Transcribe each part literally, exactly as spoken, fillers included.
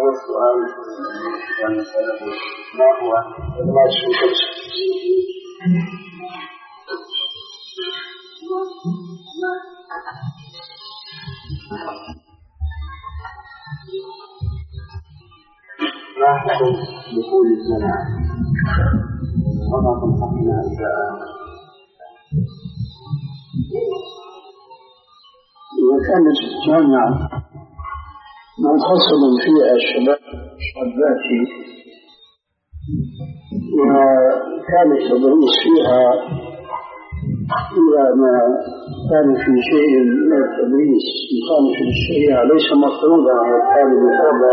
هو السؤال والمسألة ما هو المقصود؟ ما حكم دخول الجماعة؟ وما تنصحنا إذا إذا كانت الجامعة منفصل فيها الشباب والباتي وكان التدريس فيها إذا ما كان في شيء من التدريس مخالف للشريعة ليس مفروضا على الطالب فرضا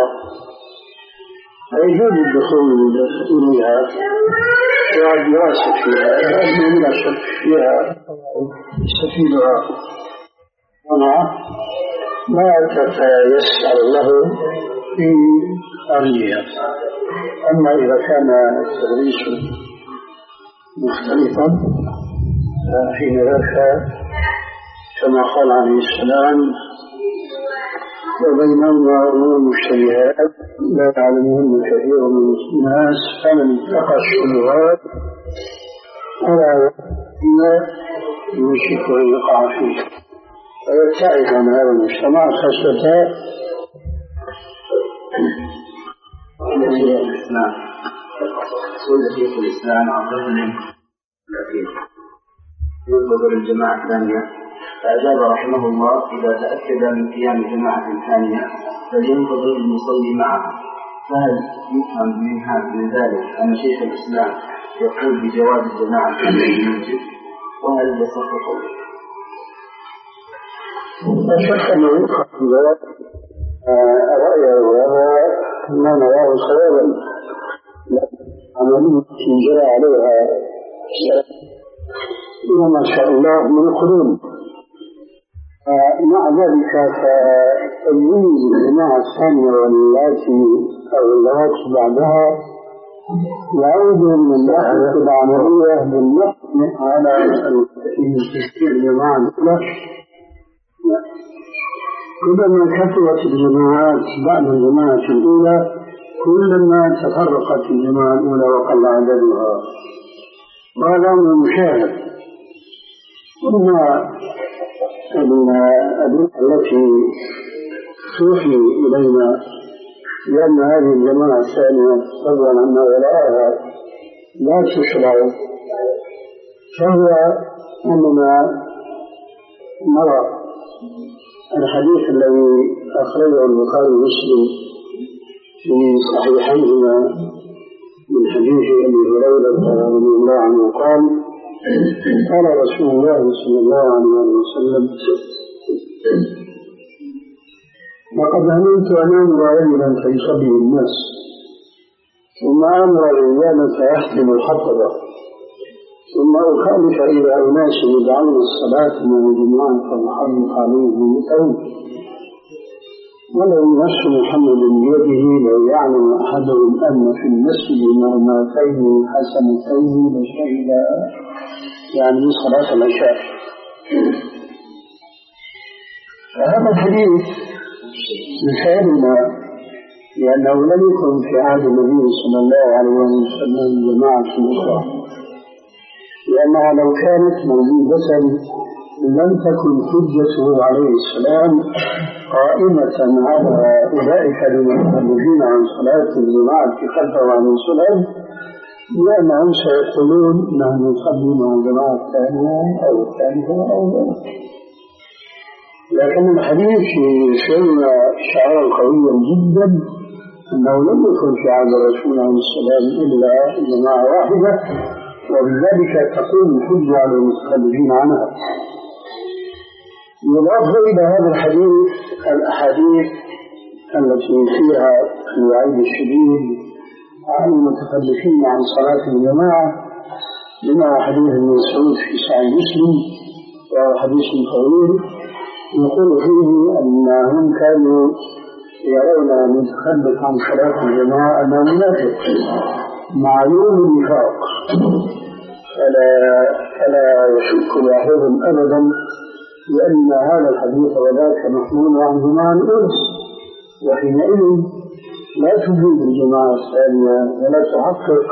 فيجوز الدخول إليها والدراسة فيها لأنه لا شك فيها يستفيدها هنا ما تتيسر له في أرضها. أما إذا كان التدريس مختلفا فحين ذاك كما قال عليه السلام وبينهما أمور مشتبهات لا يعلمهن كثير من الناس فمن اتقى الشبهات فلا يوشك أن يقع فيه ويبتعد عن هذا المجتمع خشية الإسلام. سئل شيخ الإسلام عن رجل ينتظر الجماعة الثانية فأجاب رحمه الله إذا تأكد من قيام جماعة ثانية فلينتظر المصلي معه. فهل يفهم من ذلك أن شيخ الإسلام يقول بجواز الجماعة الثانية المسجد وهل يصح قوله؟ لا شك أنه يفهم ذلك رأيه وهذا ما نراه صوابا عملية جرى عليها ما شاء الله من القرون. مع ذلك فتمييز الجماعة الثانية واللاتي أو اللواتي بعدها يعود من ناحية العملية بالنقل على تشكيل الجماعة الأولى. كلما كثرت الجماعات بعد الجماعة الأولى كلما تفرقت الجماعة الأولى وقل عددها وهذا أمر مشاهد. وما الأدلة التي توحي إلينا لأن هذه الجماعة الثانية فضلا عما وراءها لا تشرع فهو أننا نرى الحديث الذي أخرجه البخاري ومسلم في صحيحيهما من حديث أبي هريرة رضي الله عنه قال قال رسول الله صلى الله عليه وسلم لقد هممت أن أمر رجلا فيصلي الناس ثم أمر رجالا فيحكم الحطبة ثم أخالف إلى أناس يدعون الصلاة من الجماعة فأحرق عليه الأرض ولو نفس محمد بيده لو يعلم أحدهم أن في المسجد مرماتين حسنتين لشهد يعني صلاة العشاء. فهذا الحديث مثالنا لأنه لم يكن في عهد النبي صلى الله عليه وسلم جماعة أخرى لأنها لو كانت موجودة لم تكن حجته عليه السلام قائمة على أولئك المتخلفين عن صلاة الجماعة خلفه عن الصلاة لأنهم سيقولون نحن نصلي مع الجماعة الثانية أو الثالثة أو ذلك. لكن الحديث يشير شعارا قويا جدا أنه لم يكن في عهد الرسول عليه السلام إلا جماعة واحدة وبذلك تقوم الحجة على المتخلفين عنها. يضاف إلى هذا الحديث الأحاديث التي فيها الوعيد الشديد عن المتخلفين عن صلاة الجماعة منها حديث ابن مسعود في صحيح مسلم وحديث طويل يقول فيه أنهم كانوا يرون المتخلف عن صلاة الجماعة أنه منافق معلوم النفاق فلا, فلا يشك واحدهم أبدا لأن هذا الحديث وذاك محمول عن جماعة الأنس وحينئذ لا تفيد الجماعة الثانية ولا تحقق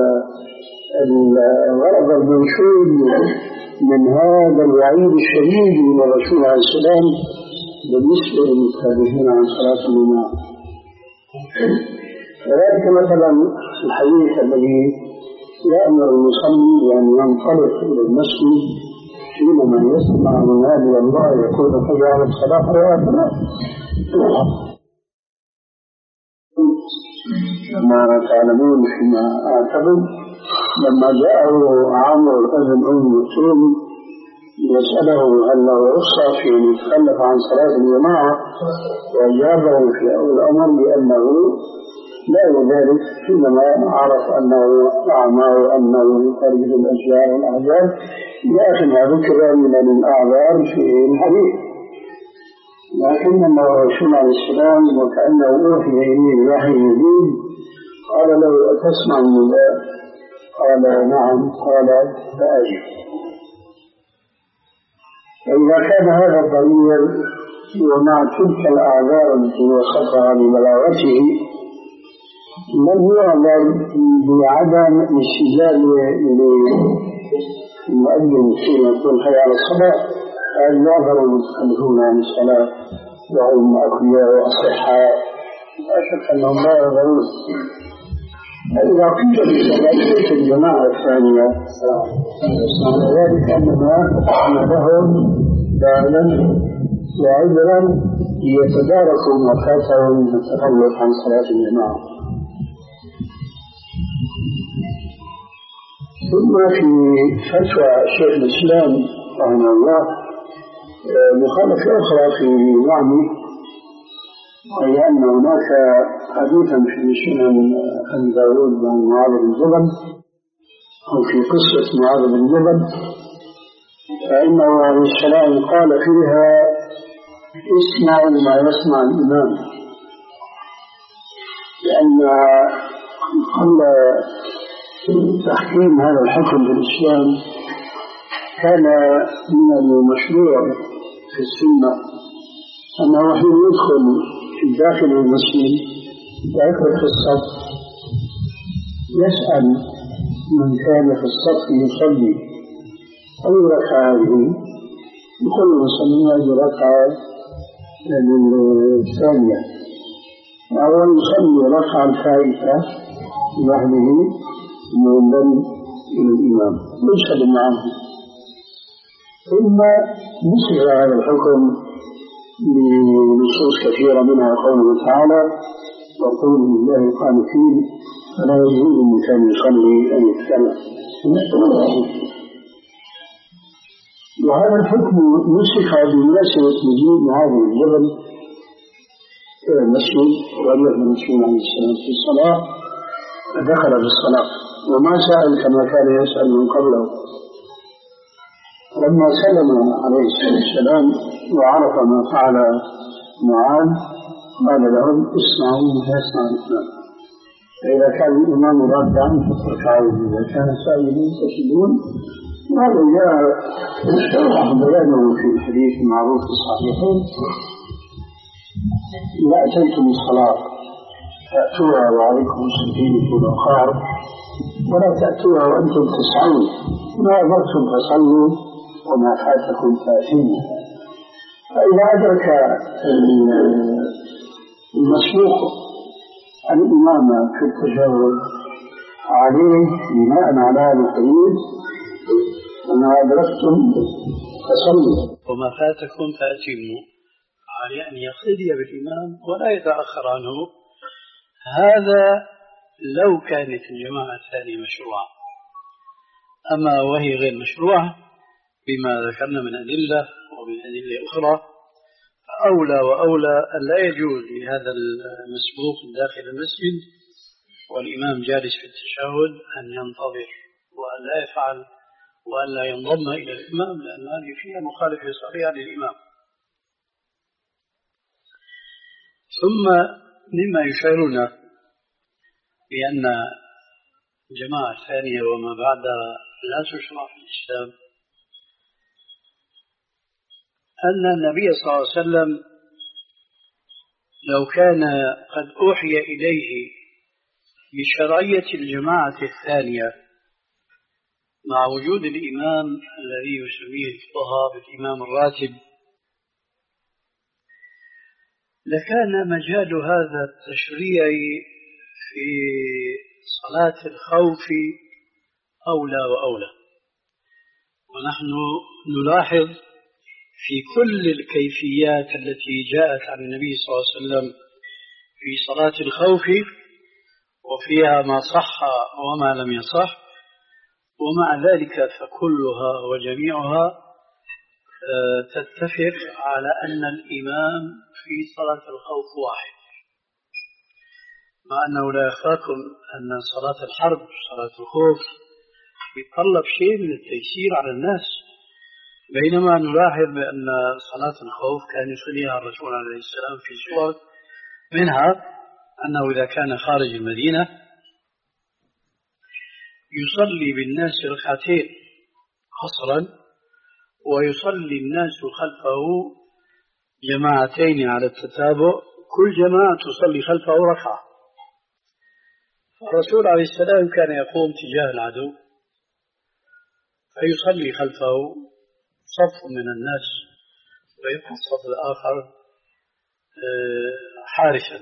الغرض المنشود من هذا الوعيد الشديد من الرسول عليه السلام بالنسبة للمتخلفين عن صلاة الجماعة. وذلك مثلا الحديث الذي يأمر المصلي بأن ينطلق إلى المسجد حينما يسمع منادي الله يقول حي على الصلاة ولا كما تعلمون فيما أعتقد لما جاءه عمرو بن أم مكتوم يسأله هل له رخصة في أن يتخلف عن صلاة الجماعة وأجابه في أول الأمر بأنه لا ذلك حينما عرف أنه أعمى وأنه يخرج الأشياء والأحزاب لكن ذكر من الأعذار في الحديث. لكن الرسول عليه السلام وكأنه أوحي إليه وحي جديد قال له أتسمع النداء؟ قال نعم. قال فأجب. فإذا كان هذا الضمير ومع تلك الأعذار التي وصفها ببلاغته لم يعلم بعدم استجاب للمؤذن حين يقول حي على الصلاة أن يعذر المتخلفون عن الصلاة وهم أقوياء وأصحاء لا شك أنهم لا يعذرون. فإذا قيل بصلاة الجماعة الثانية ذلك أننا لهم دائما وعذرا ليتداركوا ما فاتهم من التخلف عن صلاة الجماعة. ثم في فتوى شيخ الإسلام رحمه الله مخالفة أخرى في نعمه، وهي أن هناك حديثا في سنن أبي داود عن معاذ بن جبل أو في قصة معاذ بن جبل فإنه عليه السلام قال فيها اسمعوا ما يسمع الإمام، لأن قبل تحكيم هذا الحكم في الإسلام كان من المشروع في السنة أنه حين يدخل في داخل المسجد ويدخل في الصف يسأل من كان في الصف يصلي أي ركعة هذه، يقول المصلي هذه ركعة الثانية، وهو يصلي ركعة الفائتة لوحده منضم إلى الإمام يشهد معه. ثم نسخ هذا الحكم بنصوص كثيرة منها قوله تعالى وقولوا لله قانتين فلا يجوز من كان يصلي أن يتكلم. وهذا الحكم نسخ بمناسبة مجيء معاذ بن جبل إلى المسجد وأبلغ الرسول عليه السلام في الصلاة فدخل بالصلاة وما سأل كما كان يسأل من قبله. لما سلم عليه السلام وعرف ما فعل معاذ قال لهم اسمعوا ما يسمع الإمام، فإذا كان الإمام راكعا فاركعوا، إذا كان سائلين فسجدون. وهذا جاء بيانه في الحديث المعروف في الصحيحين إذا أتيتم الصلاة فأتوها وعليكم سكينة ووقار ولا تأتوها وأنتم تسعون، ما أمرتم فصلوا وما فاتكم فاتموا. فإذا أدرك المسبوق الإمام في التشهد عليه بناء على هذا الحديث وما أدركتم فصلوا وما فاتكم فاتموا، يعني أن يقتدي بالإمام ولا يتأخر عنه. هذا لو كانت الجماعة الثانية مشروعة، أما وهي غير مشروعة بما ذكرنا من أدلة ومن أدلة أخرى فأولى وأولى أن لا يجوز لهذا المسبوق داخل المسجد والإمام جالس في التشهد أن ينتظر وأن لا يفعل وأن لا ينضم إلى الإمام، لأن هذه فيها مخالفة صريحة للإمام. ثم مما يشعرنا بأن الجماعة الثانية وما بعدها لا تشرع في الإسلام أن النبي صلى الله عليه وسلم لو كان قد أوحي إليه بشرعية الجماعة الثانية مع وجود الإمام الذي يسميه الفقهاء بالإمام الراتب، لكان مجال هذا التشريع في صلاة الخوف أولى وأولى. ونحن نلاحظ في كل الكيفيات التي جاءت عن النبي صلى الله عليه وسلم في صلاة الخوف، وفيها ما صح وما لم يصح، ومع ذلك فكلها وجميعها تتفق على أن الإمام في صلاة الخوف واحد، مع أنه لا يخفاكم أن صلاة الحرب صلاة الخوف يتطلب شيء من التيسير على الناس، بينما نلاحظ بأن صلاة الخوف كان يصليها الرسول عليه السلام في صور، منها أنه إذا كان خارج المدينة يصلي بالناس ركعتين قصرا، ويصلي الناس خلفه جماعتين على التتابع، كل جماعة تصلي خلفه ركعة. الرسول عليه السلام كان يقوم تجاه العدو فيصلي خلفه صف من الناس ويبقى الصف الآخر حارسا،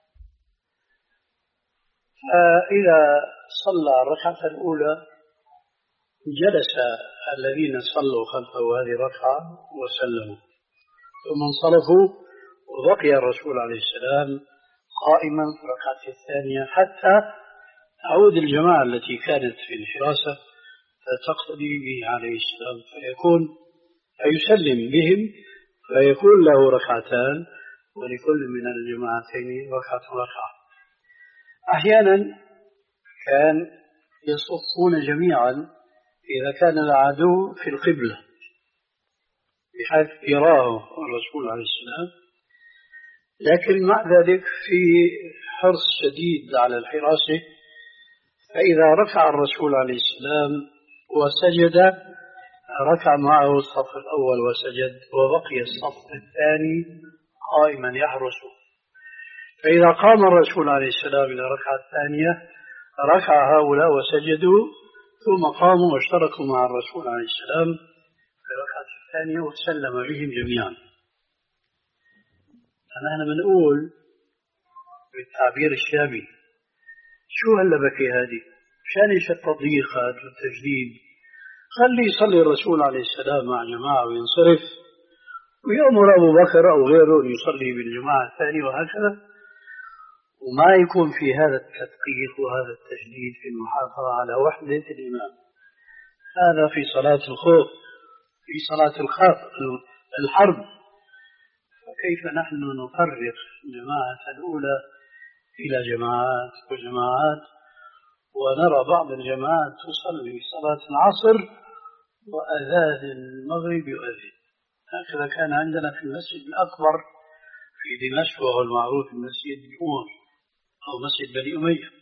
فإذا صلى الركعة الأولى جلس الذين صلوا خلفه هذه الركعة وسلموا، ثم انصرفوا وبقي الرسول عليه السلام قائما في الركعة الثانية حتى تعود الجماعة التي كانت في الحراسة فتقتدي به عليه السلام، فيكون فيسلم بهم فيكون له ركعتان ولكل من الجماعتين ركعة ركعة. أحيانا كان يصفون جميعا إذا كان العدو في القبلة بحيث يراه الرسول عليه السلام، لكن مع ذلك في حرص شديد على الحراسة، فإذا ركع الرسول عليه السلام وسجد ركع معه الصف الأول وسجد، وبقي الصف الثاني قائما يحرسه. فإذا قام الرسول عليه السلام إلى الركعة الثانية ركع هؤلاء وسجدوا، ثم قاموا واشتركوا مع الرسول عليه السلام في الركعة الثانية وسلم بهم جميعا. نحن بنقول بالتعبير الشامي شو هاللبكة هذه؟ مشان ايش التضييق هذا والتجديد؟ خلي يصلي الرسول عليه السلام مع جماعة وينصرف، ويأمر أبو بكر أو غيره أن يصلي بالجماعة الثانية، وهكذا، وما يكون في هذا التدقيق وهذا التجديد في المحافظة على وحدة الإمام. هذا في صلاة الخوف، في صلاة الحرب، فكيف نحن نفرق جماعة الأولى إلى جماعات وجماعات، ونرى بعض الجماعات تصلي صلاة العصر وأذان المغرب يؤذن. هكذا كان عندنا في المسجد الأكبر في دمشق، وهو المعروف المسجد الأموي أو مسجد بني أمية.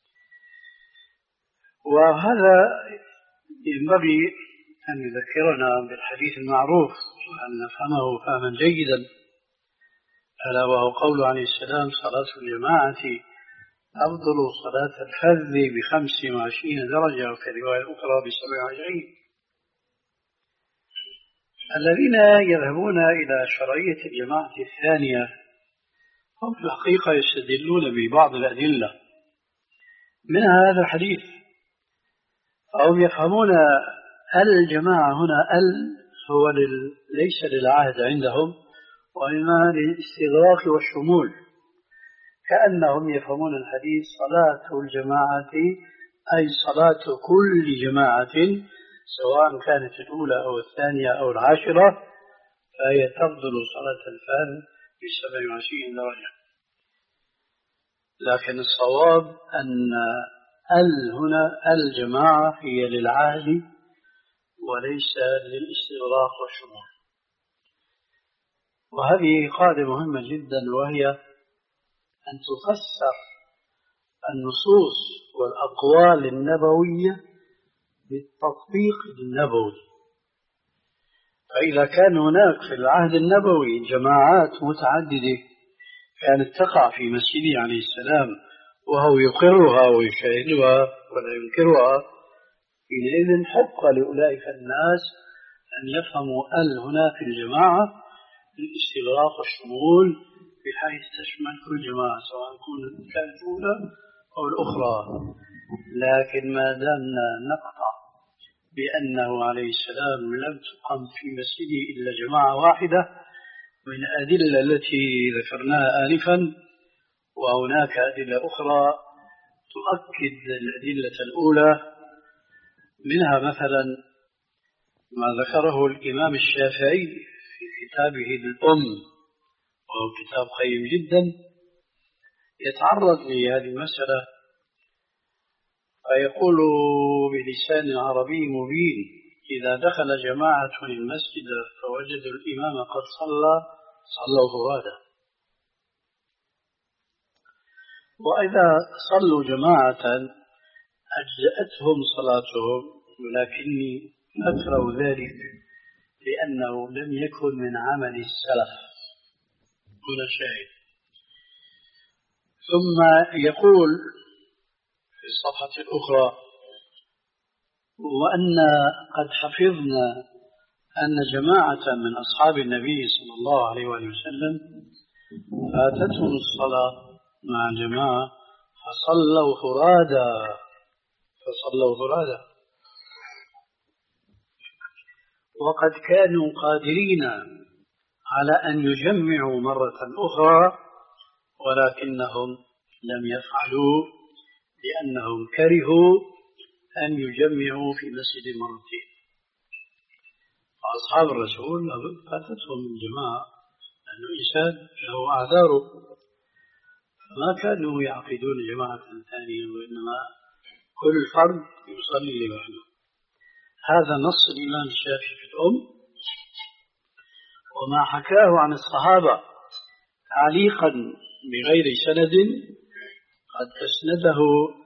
وهذا ينبغي أن يذكرنا بالحديث المعروف وأن نفهمه فهما جيدا، ألا وهو قول عليه السلام: صلاة الجماعة أفضل صلاة الفذ بخمس وعشرين درجة، وفي رواية أخرى بسبع وعشرين. الذين يذهبون إلى شرعية الجماعة الثانية هم في الحقيقة يستدلون ببعض الأدلة منها هذا الحديث، فهم يفهمون الجماعة هنا ال هو ليس للعهد عندهم، وإنما للاستغراق والشمول، كأنهم يفهمون الحديث صلاة الجماعة أي صلاة كل جماعة سواء كانت الأولى أو الثانية أو العاشرة، فهي تفضل صلاة الفرد بسبع وعشرين درجة. لكن الصواب أن ال هنا الجماعة هي للعهد وليس للاستغراق والشمول. وهذه قاعدة مهمة جدا، وهي أن تفسر النصوص والأقوال النبوية بالتطبيق النبوي. فإذا كان هناك في العهد النبوي جماعات متعددة كانت تقع في مسجده عليه السلام وهو يقرها ويشاهدها ولا ينكرها، حينئذ حق لأولئك الناس أن يفهموا ال هنا في الجماعة الاستغراق والشمول بحيث تشمل كل جماعة سواء كانت الأولى أو الأخرى. لكن ما دامنا نقطع بأنه عليه السلام لم تقم في مسجده إلا جماعة واحدة من الأدلة التي ذكرناها آنفا، وهناك أدلة أخرى تؤكد الأدلة الأولى، منها مثلا ما ذكره الإمام الشافعي في كتابه الأم، وهو كتاب قيم جدا يتعرض لهذه المسألة، فيقول بلسان عربي مبين: إذا دخل جماعة المسجد فوجدوا الإمام قد صلى صلوا فرادا، وإذا صلوا جماعة أجزأتهم صلاتهم، ولكني أكره ذلك لأنه لم يكن من عمل السلف. هنا شاهد. ثم يقول في الصفحة الأخرى: وأن قد حفظنا أن جماعة من أصحاب النبي صلى الله عليه وسلم فاتتهم الصلاة مع جماعة فصلوا فرادا فصلوا فرادا وقد كانوا قادرين على أن يجمعوا مرة أخرى، ولكنهم لم يفعلوا لأنهم كرهوا أن يجمعوا في مسجد مرتين. فأصحاب الرسول فاتتهم الجماعة لأنه إنسان له أعذاره، فما كانوا يعقدون جماعة ثانية، وإنما كل فرد يصلي لوحده. هذا نص الإمام الشافعي في الأم، وما حكاه عن الصحابة تعليقا بغير سند قد أسنده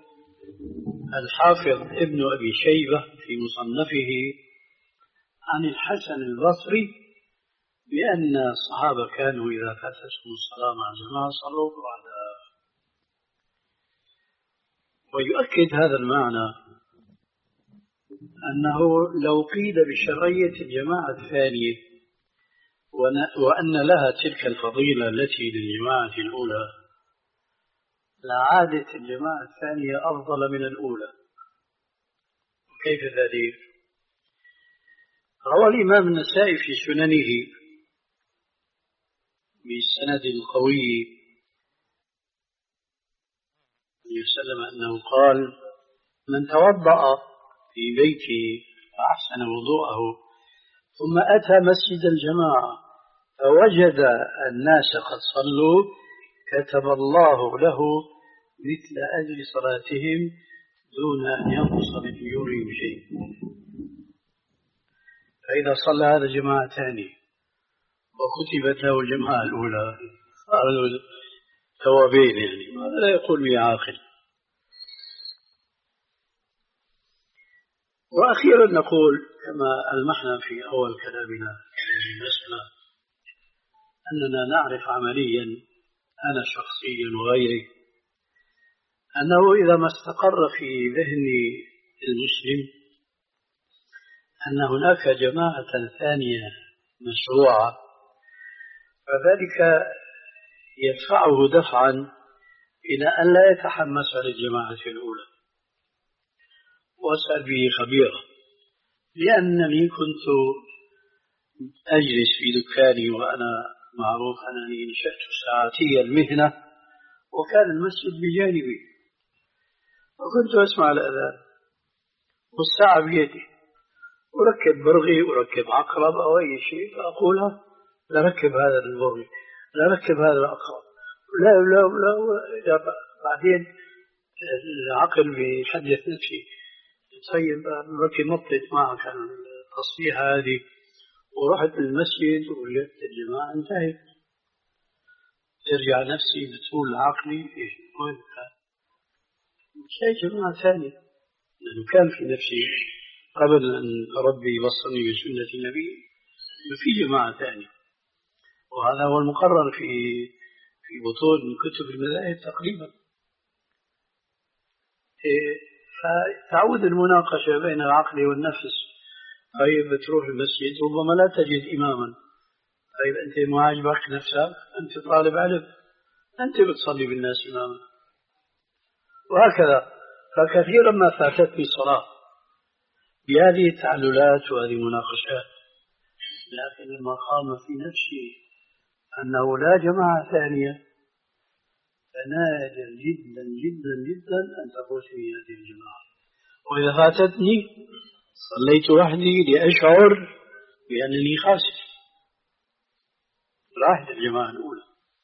الحافظ ابن أبي شيبة في مصنفه عن الحسن البصري بأن الصحابة كانوا إذا فاتتهم الصلاة مع جماعة صلوا فرادا. ويؤكد هذا المعنى أنه لو قيل بشرعية الجماعة الثانية وأن لها تلك الفضيلة التي للجماعة الأولى لعادت الجماعة الثانية أفضل من الأولى. كيف ذلك؟ روى الإمام النسائي في سننه بالسند القوي وسلم أنه قال: من توضأ في بيته فأحسن وضوءه ثم أتى مسجد الجماعة فوجد الناس قد صلوا كتب الله له مثل أجر صلاتهم دون أن ينقص من أجورهم شيء. فإذا صلى هذا جماعة ثانية وكتبت له الجماعة الأولى صار ثوابين، يعني هذا لا يقول لي عاقل. وأخيرا نقول كما ألمحنا في أول كلامنا في المسألة أننا نعرف عمليا، أنا شخصيا وغيري، أنه إذا ما استقر في ذهن المسلم أن هناك جماعة ثانية مشروعة، فذلك يدفعه دفعا إلى أن لا يتحمس للجماعة الأولى. وأسأل به خبيرا، لأنني كنت أجلس في دكاني وأنا معروف أنني نشأت ساعتي المهنة، وكان المسجد بجانبي، وكنت أسمع الأذان والساعة بيدي، أركب برغي أركب عقرب أو أي شيء، فأقولها لا ركب هذا البرغي لا ركب هذا العقرب لا لا لا. بعدين العقل بيحدث نفسي: طيب ركب نطت معك التصفيح هذه، ورحت المسجد ووجدت الجماعة انتهت. ترجع نفسي بتقول عقلي إيش وين كان؟ شيء جماعة ثانية، لأنه كان في نفسي قبل أن ربي يبصرني بسنة النبي في جماعة ثانية، وهذا هو المقرر في في بطون كتب المذاهب تقريبا. فتعود المناقشة بين العقل والنفس. طيب بتروح المسجد ربما لا تجد إماما، طيب أنت ما عجبك نفسك، أنت طالب علم، أنت بتصلي بالناس إماما، وهكذا. فكثيرا ما فاتتني صلاة بهذه التعللات وهذه المناقشات، لكن لما قام في نفسي أنه لا جماعة ثانية فنادر جدا جدا جدا أن تفوت في هذه الجماعة. وإذا فاتتني صليت وحدي لأشعر بأنني خاسر، راحت الجماعة الأولى.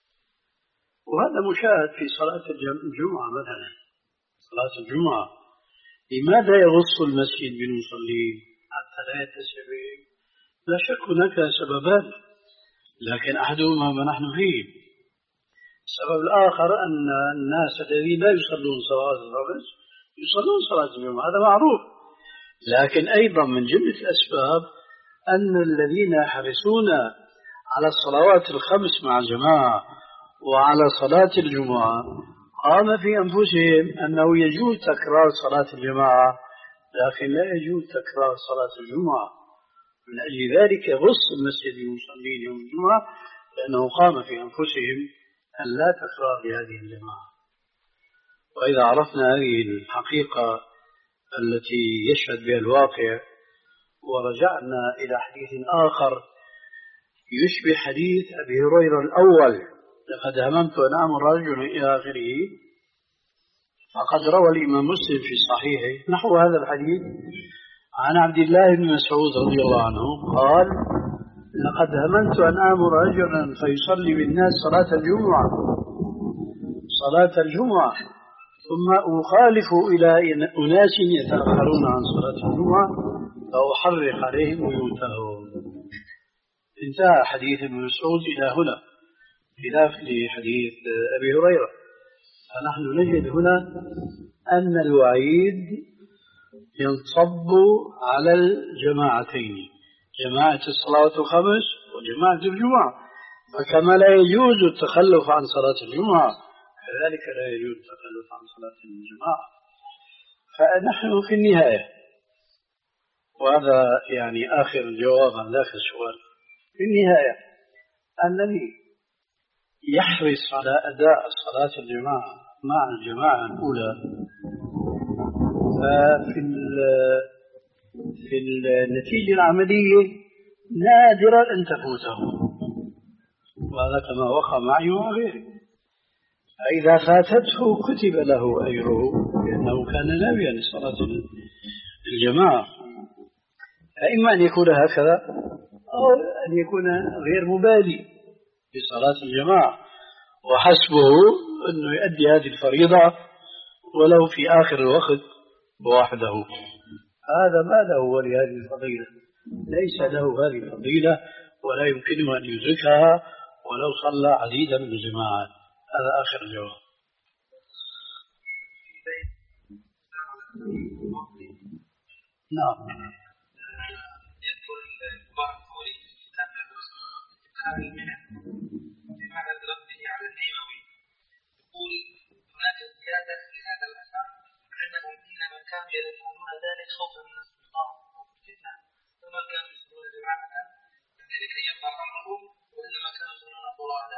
وهذا مشاهد في صلاة الجمعة مثلا. صلاة الجمعة لماذا يغص المسجد بالمصلين حتى لا يتسع بهم؟ لا شك هناك سببان، لكن أحدهما ما نحن فيه. السبب الآخر أن الناس الذين لا يصلون صلاة الخمس يصلون صلاة الجمعة، هذا معروف. لكن أيضا من جملة الأسباب أن الذين يحرصون على الصلوات الخمس مع الجماعة وعلى صلاة الجمعة قام في أنفسهم أنه يجوز تكرار صلاة الجماعة، لكن لا يجوز تكرار صلاة الجمعة. من أجل ذلك يغص المسجد المصلين يوم الجمعة، لأنه قام في أنفسهم أن لا تكرار لهذه الجماعة. وإذا عرفنا هذه الحقيقة التي يشهد بها الواقع ورجعنا إلى حديث آخر يشبه حديث أبي هريرة الأول، لقد هممت أن آمر رجلا إلى آخره، فقد روى الإمام مسلم في صحيحه نحو هذا الحديث عن عبد الله بن مسعود رضي الله عنه قال: لقد هممت أن آمر رجلا فيصلي بالناس صلاة الجمعة صلاة الجمعة ثم أخالف إلى أناس يتأخرون عن صلاة الجمعة فأحرق عليهم بيوتهم. انتهى حديث ابن مسعود إلى هنا، خلاف لحديث أبي هريرة. فنحن نجد هنا أن الوعيد ينصب على الجماعتين، جماعة الصلاة الخمس وجماعة الجمعة. فكما لا يجوز التخلف عن صلاة الجمعة كذلك لا يجوز التخلف عن صلاة الجماعة. فنحن في النهاية، وهذا يعني آخر الجواب عن ذاك السؤال، في النهاية أنني يحرص على أداء صلاة الجماعة مع الجماعة الأولى، ففي في النتيجة العملية نادرا أن تفوته، وهذا كما وقع معي وغيري. فإذا فاتته كتب له أجره لأنه كان ناويا لصلاة الجماعة. فإما أن يكون هكذا أو أن يكون غير مبالي بصلاة الجماعة وحسبه أنه يؤدي هذه الفريضة ولو في آخر الوقت وحده. هذا ما له ولهذه الفضيلة، ليس له هذه الفضيلة ولا يمكنه أن يدركها ولو صلى عديدا من الجماعات. هذا آخر الجواب. نعم. يذكر البعض الفوري في كتاب اتقان المنن بمعنى رده على النووي، يقول هناك زيادة لهذا الأثر أنهم إنما كانوا يفعلون ذلك خوفا من السلطان والفتنة، وما كانوا يصلون جماعة كذلك يبقى أمرهم، وإنما كانوا يصلون طوالا.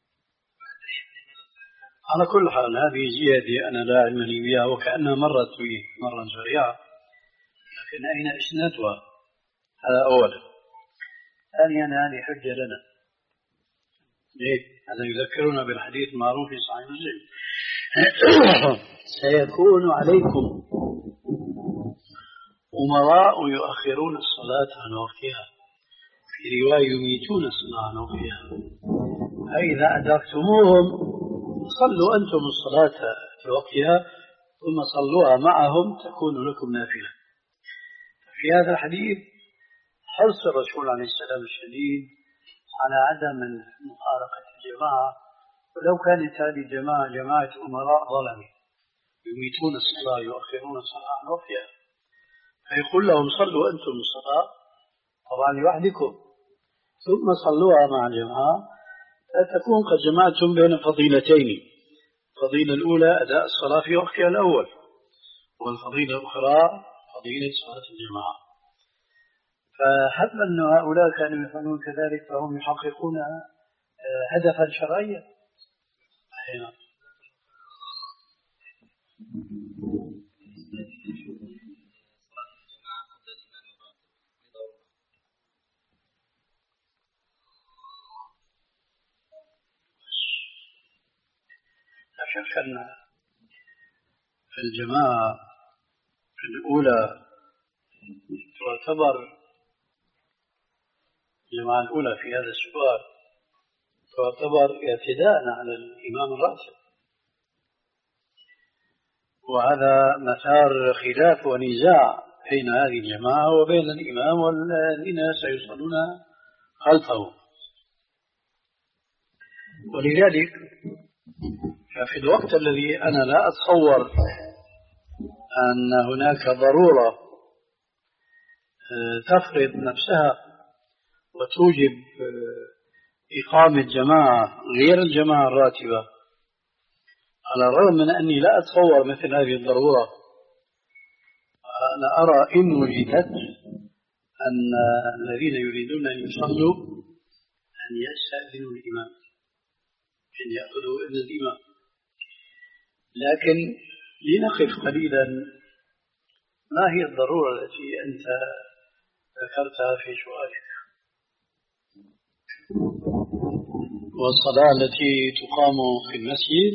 على كل حال هذه زيادة أنا لا علم لي بها وكأنها مرت بي مرة سريعة، لكن أين إسنادها؟ هذا أولا. ثانيا هذه حجة لنا، ليه؟ هذا يذكرنا بالحديث المعروف في صحيح مسلم: سيكون عليكم أمراء يؤخرون الصلاة عن وقتها، في رواية يميتون الصلاة عن وقتها، فإذا أدركتموهم صلوا أنتم الصلاة في وقتها ثم صلوها معهم تكون لكم نافلة. في هذا الحديث حرص الرسول عليه السلام الشديد على عدم مفارقة الجماعة، ولو كانت هذه الجماعة جماعة أمراء ظلمة يميتون الصلاة يؤخرون الصلاة عن وقتها، فيقول لهم صلوا أنتم الصلاة طبعا لوحدكم ثم صلوها مع الجماعة، تكون قد جمعتم بين فضيلتين. الفضيلة الأولى أداء الصلاة في وقتها الأول، والفضيلة الأخرى فضيلة صلاة الجماعة. فحتى أن هؤلاء كانوا يفعلون كذلك فهم يحققون هدفا شرعيا. لا شك أن الجماعة الأولى تعتبر الجماعة الأولى في هذا السؤال تعتبر اعتداء على الإمام الراتب، وهذا مثار خلاف ونزاع بين هذه الجماعة وبين الإمام والذين سيصلون خلفه. ولذلك في الوقت الذي أنا لا أتصور أن هناك ضرورة تفرض نفسها وتوجب إقامة جماعة غير الجماعة الراتبة، على الرغم من أني لا أتصور مثل هذه الضرورة، أنا أرى إن وجدت أن الذين يريدون أن يصلوا أن يستأذنوا الإمام، أن يأخذوا إذن الإمام. لكن لنقف قليلا، ما هي الضرورة التي أنت ذكرتها في سؤالك؟ والصلاة التي تقام في المسجد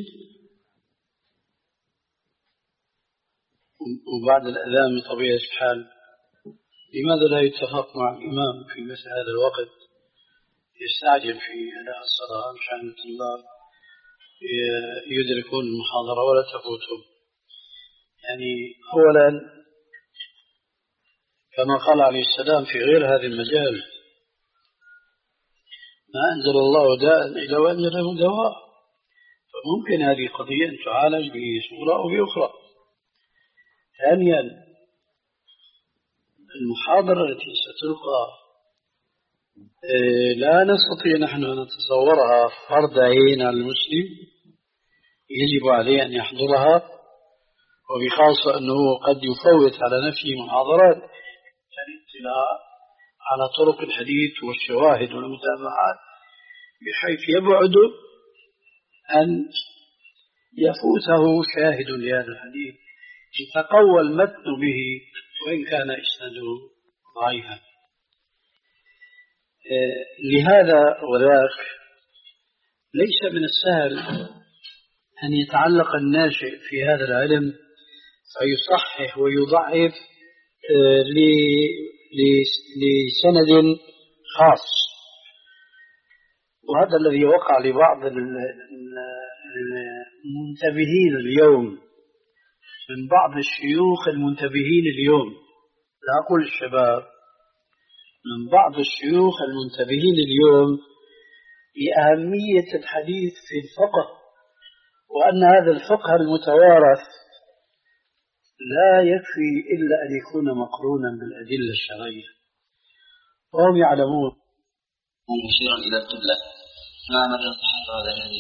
وبعد الأذان بطبيعة الحال، لماذا لا يتفق مع الإمام في مثل هذا الوقت، يستعجل في أداء الصلاة مشان الطلاب يدركون المحاضرة ولا تفوتهم؟ يعني أولا كما قال عليه السلام في غير هذا المجال: ما أنزل الله داء إلا وأنزله دواء. فممكن هذه قضية أن تعالج بصورة أو بأخرى. ثانيا، المحاضرة التي ستلقى لا نستطيع نحن أن نتصورها فرض عين على المسلم، يجب عليه أن يحضرها، وبخاصة أنه قد يفوت على نفسه محاضرات كالاطلاع على طرق الحديث والشواهد والمتابعات، بحيث يبعد أن يفوته شاهد لهذا الحديث يتقوى المتن به وإن كان إسناده ضعيفا. لهذا وذاك ليس من السهل أن يتعلق الناشئ في هذا العلم فيصحح ويضعف لسند خاص. وهذا الذي وقع لبعض المنتبهين اليوم، من بعض الشيوخ المنتبهين اليوم، لا أقول الشباب، من بعض الشيوخ المنتبهين اليوم لأهمية الحديث في الفقه، وأن هذا الفقه المتوارث لا يكفي إلا أن يكون مقرونا بالأدلة الشرعية. وهم يعلمون مشيرا إلى القبلة، ما مدى صحة هذا الحديث؟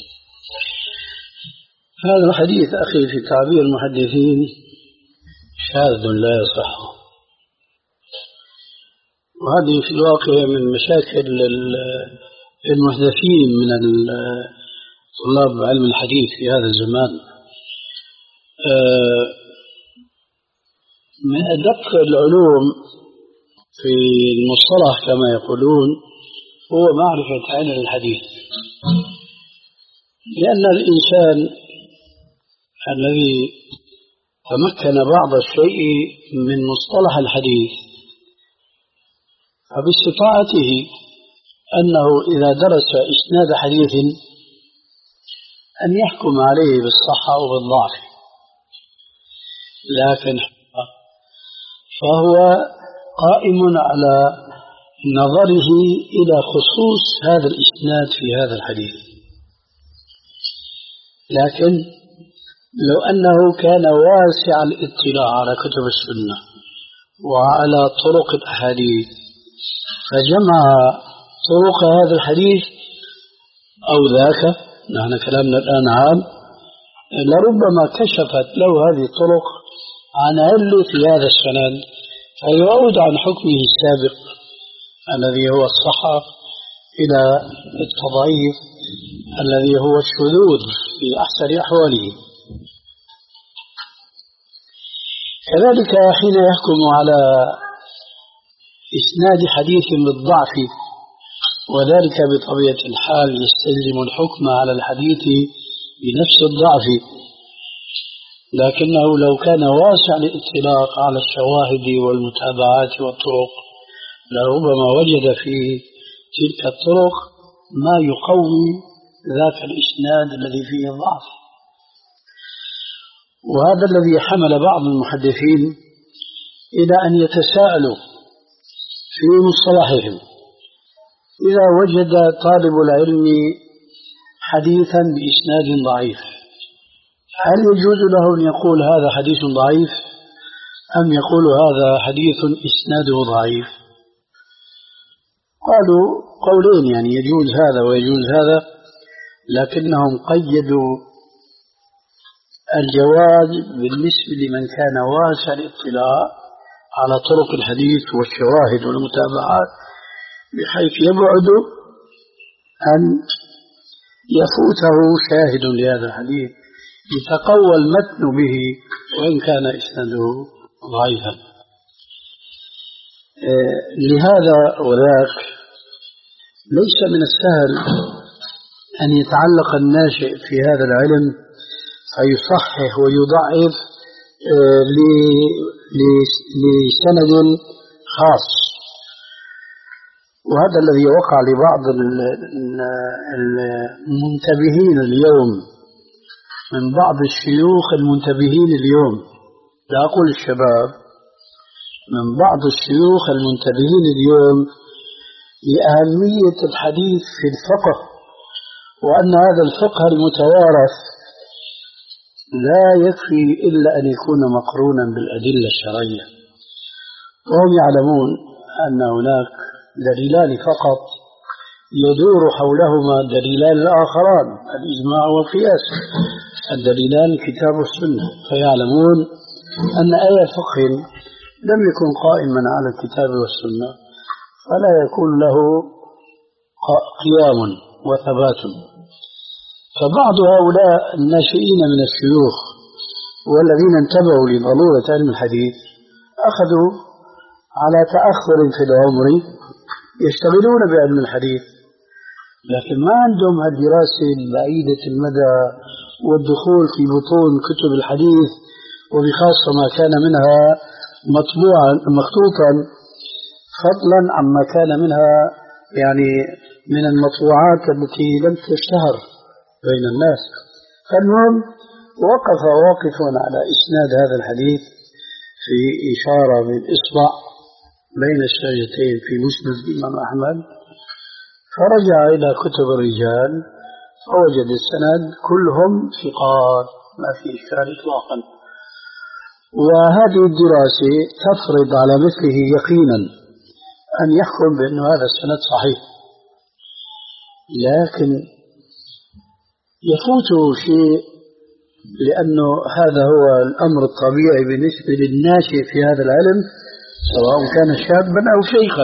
هذا الحديث أخي في تعبير المحدثين شاذ لا يصح، وهذه في الواقع من مشاكل المحدثين من طلاب علم الحديث في هذا الزمان. من أدق العلوم في المصطلح كما يقولون هو معرفة علم الحديث، لأن الإنسان الذي تمكن بعض الشيء من مصطلح الحديث فباستطاعته أنه إذا درس إسناد حديث أن يحكم عليه بالصحة أو بالضعف، لكن فهو قائم على نظره إلى خصوص هذا الإسناد في هذا الحديث. لكن لو أنه كان واسع الاطلاع على كتب السنة وعلى طرق الأحاديث فجمع طرق هذا الحديث أو ذاك، نحن كلامنا الآن عام، لربما كشفت له هذه الطرق عن علة هذا السند فيعود عن حكمه السابق الذي هو الصحة إلى التضعيف الذي هو الشذوذ في أحسن أحواله. كذلك حين يحكم على إسناد حديث بالضعف، وذلك بطبيعة الحال يستلزم الحكم على الحديث بنفس الضعف، لكنه لو كان واسع الاطلاق على الشواهد والمتابعات والطرق لربما وجد في تلك الطرق ما يقوي ذاك الإسناد الذي فيه الضعف. وهذا الذي حمل بعض المحدثين إلى أن يتساءلوا في مصطلحهم إذا وجد طالب العلم حديثا بإسناد ضعيف هل يجوز له أن يقول هذا حديث ضعيف أم يقول هذا حديث إسناده ضعيف؟ قالوا قولين، يعني يجوز هذا ويجوز هذا، لكنهم قيدوا الجواز بالنسبة لمن كان واسع الاطلاع على طرق الحديث والشواهد والمتابعات، بحيث يبعد أن يفوته شاهد لهذا الحديث يتقوى المتن به وإن كان إسناده ضعيفا. لهذا وذاك ليس من السهل أن يتعلق الناشئ في هذا العلم فيصحح ويضعف لسند خاص. وهذا الذي وقع لبعض المنتبهين اليوم، من بعض الشيوخ المنتبهين اليوم، لا أقول الشباب، من بعض الشيوخ المنتبهين اليوم لأهمية الحديث في الفقه، وأن هذا الفقه المتوارث لا يكفي إلا أن يكون مقرونا بالأدلة الشرعية. وهم يعلمون أن هناك دليلان فقط يدور حولهما دليلان الآخران، الإجماع والقياس، الدليلان الكتاب والسنة، فيعلمون أن أي فقه لم يكن قائما على الكتاب والسنة فلا يكون له قيام وثبات. فبعض هؤلاء الناشئين من الشيوخ والذين انتبهوا لضرورة علم الحديث أخذوا على تأخر في العمر يشتغلون بعلم الحديث، لكن ما عندهم الدراسة البعيدة المدى والدخول في بطون كتب الحديث، وبخاصة ما كان منها مطبوعا مخطوطا، فضلا عما كان منها يعني من المطبوعات التي لم تشتهر بين الناس. فالمهم وقف واقف على إسناد هذا الحديث في إشارة بالإصبع بين الشاجتين في مسند الإمام أحمد، فرجع إلى كتب الرجال فوجد السند كلهم ثقات ما في إشكال إطلاقا. وهذه الدراسة تفرض على مثله يقينا أن يحكم بأن هذا السند صحيح، لكن يفوته شيء لأنه هذا هو الأمر الطبيعي بالنسبة للناشئ في هذا العلم سواء كان شابا أو شيخا.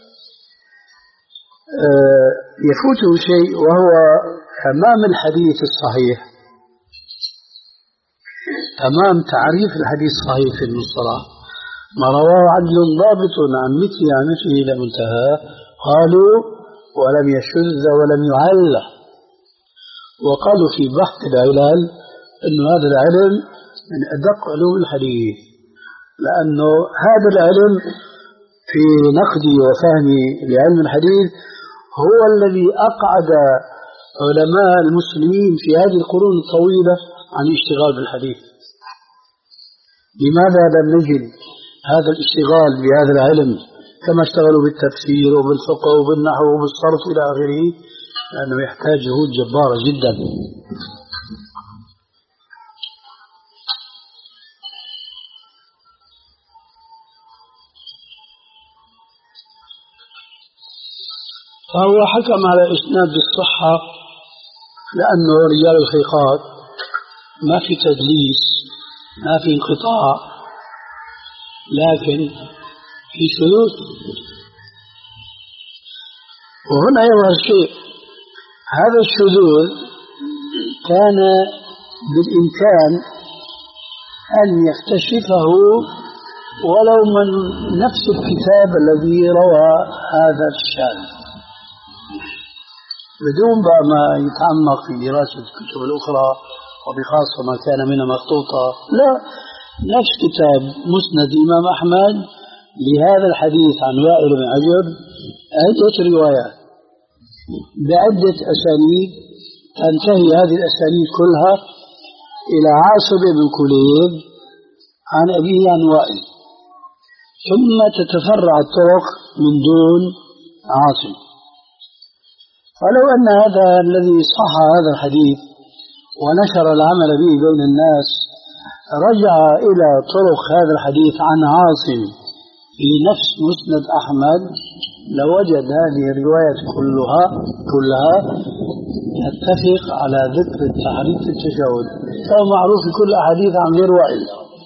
يفوته شيء وهو تمام الحديث الصحيح، تمام تعريف الحديث الصحيح في المصطلح، ما رواه عدل ضابط عن مثله عن مثله إلى منتهى، قالوا ولم يشذ ولم يعل. وقالوا في بحث العلال أن هذا العلم من أدق علوم الحديث، لأنه هذا العلم في نقدي وفهمي لعلم الحديث هو الذي أقعد علماء المسلمين في هذه القرون الطويلة عن الاشتغال بالحديث. لماذا لم نجد هذا الاشتغال بهذا العلم كما اشتغلوا بالتفسير وبالفقه وبالنحو وبالصرف إلى آخره؟ لأنه يحتاج جهود جبارة جدا. فهو حكم على إسناد الصحة لأنه رجال الثقات ما في تدليس، ما في انقطاع، لكن في شذوذ. وهنا يظهر شيء، هذا الشذوذ كان بالإمكان أن يكتشفه ولو من نفس الكتاب الذي روى هذا الشاذ، بدون ما يتعمق في دراسة الكتب الأخرى وبخاصة ما كان منها مخطوطة. لا، نفس كتاب مسند الإمام أحمد لهذا الحديث عن وائل بن حجر عدة روايات بعدة أسانيد، تنتهي هذه الأسانيد كلها إلى عاصم بن كليب عن أبيه عن وائل، ثم تتفرع الطرق من دون عاصم. فلو أن هذا الذي صح هذا الحديث ونشر العمل به بين الناس رجع إلى طرق هذا الحديث عن عاصم في نفس مسند أحمد لوجد هذه الروايات كلها كلها تتفق على ذكر التحريك في التشهد، فهو معروف في كل أحاديث عن غير وائل.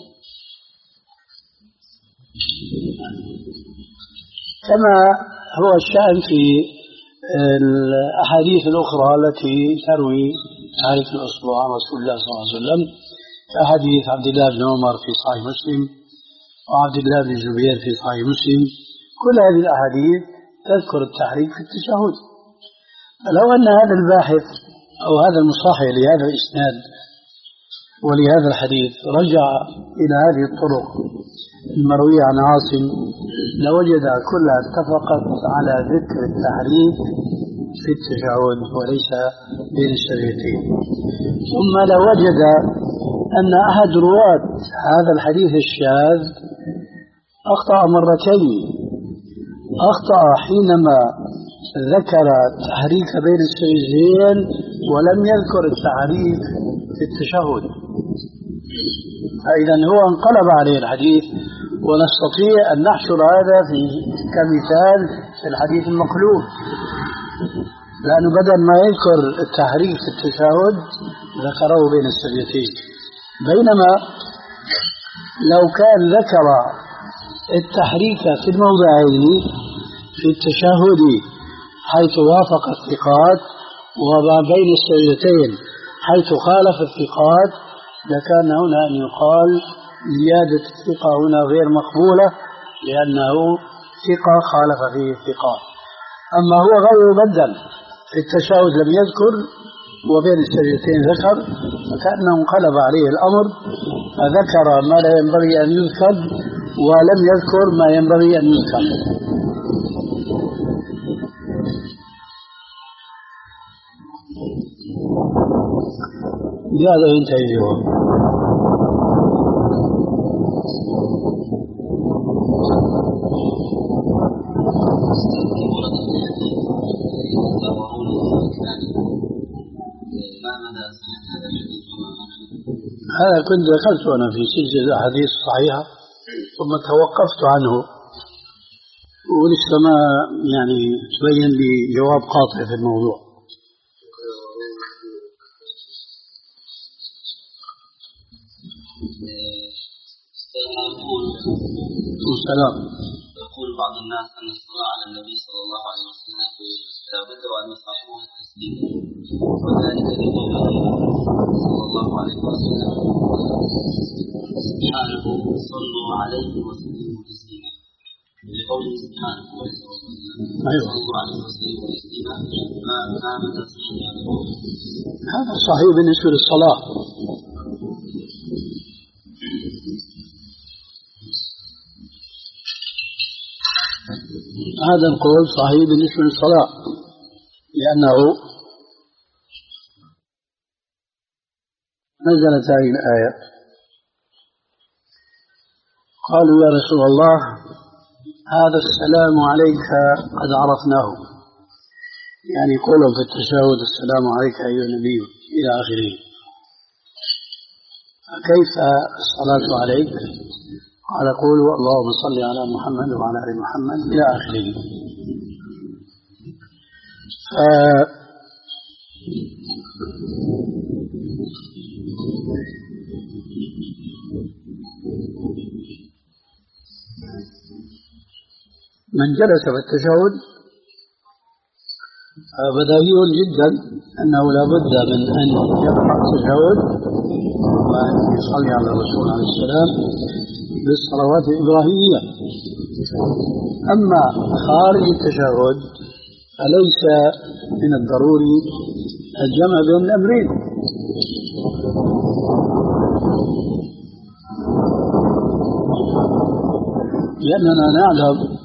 كما هو الشأن في الأحاديث الأخرى التي تروي تعريف الأصبع عن رسول الله صلى الله عليه وسلم، كحديث عبد الله بن عمر في صحيح مسلم وعبد الله بن الزبير في صحيح مسلم، كل هذه الأحاديث تذكر التحريك في التشهد. فلو أن هذا الباحث أو هذا المصحح لهذا الإسناد ولهذا الحديث رجع إلى هذه الطرق المروية عن عاصم لوجد كلها اتفقت على ذكر التحريك في التشهد وليس بين السجدتين. ثم لوجد أن أحد رواة هذا الحديث الشاذ أخطأ مرتين، أخطأ حينما ذكر التحريك بين السجدتين ولم يذكر التحريك في التشهد، فإذا هو انقلب عليه الحديث. ونستطيع أن نحشر هذا في كمثال في الحديث المقلوب، لأنه بدل ما يذكر التحريك في التشهد ذكره بين السجدتين، بينما لو كان ذكر التحريك في الموضعين في التشهد حيث وافق الثقات وما بين السجدتين حيث خالف الثقات لكان هنا أن يقال زيادة الثقة هنا غير مقبولة لأنه ثقة خالف فيه الثقات. أما هو غير مبدل، في التشهد لم يذكر وبين السجدتين ذكر، فكأنه انقلب عليه الأمر فذكر ما لا ينبغي أن يذكر ولم يذكر ما ينبغي أن يذكر. بهذا ينتهي الجواب. هذا كنت ذكرت أنا في سلسلة الأحاديث الصحيحة ثم توقفت عنه ولسه ما يعني تبين لي جواب قاطع في الموضوع. السلام. يقول بعض الناس أن الصلاة على النبي صلى الله عليه وسلم لا بد وأن يصاحبها التسليم، وذلك لقوله صلى الله عليه وسلم سبحانه صلوا عليه وسلموا تسليما، لقوله سبحانه صلى الله عليه وسلم تسليما. ما مدى صحيح هذا القول؟ هذا صحيح بالنسبة للصلاة. هذا القول صحيح بالنسبة للصلاة لأنه نزلت هذه الآية قالوا يا رسول الله هذا السلام عليك قد عرفناه، يعني قولهم في التشهد السلام عليك أيها النبي إلى آخره، فكيف الصلاة عليك؟ قال قولوا اللهم صل على محمد وعلى آل محمد إلى آخره. من جلس في التشهد بديهي جدا أنه لا بد من أن يقرأ التشهد وأن يصلي على الرسول عليه السلام بالصلوات الإبراهيمية. أما خارج التشهد فليس من الضروري الجمع بين الأمرين، لأننا نعلم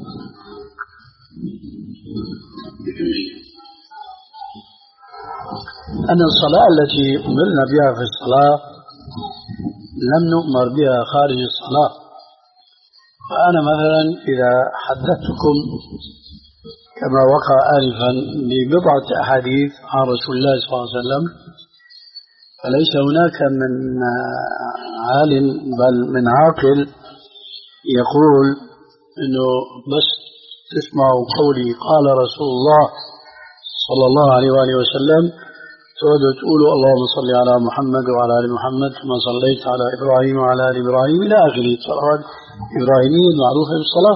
أن الصلاة التي أمرنا بها في الصلاة لم نؤمر بها خارج الصلاة. فأنا مثلا إذا حدثتكم كما وقع آنفا ببضعة أحاديث عن رسول الله صلى الله عليه وسلم، فليس هناك من عالم بل من عاقل يقول إنه بس تسمعوا قولي قال رسول الله صلى الله عليه وآله وسلم تقعدوا تقولوا اللهم صل على محمد وعلى آل محمد كما صليت على إبراهيم وعلى آل إبراهيم إلى آخره صلوات إبراهيمية معروفة بالصلاة.